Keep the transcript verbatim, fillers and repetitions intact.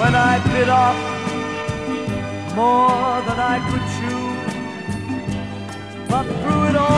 when I bit off more than I could chew. But through it all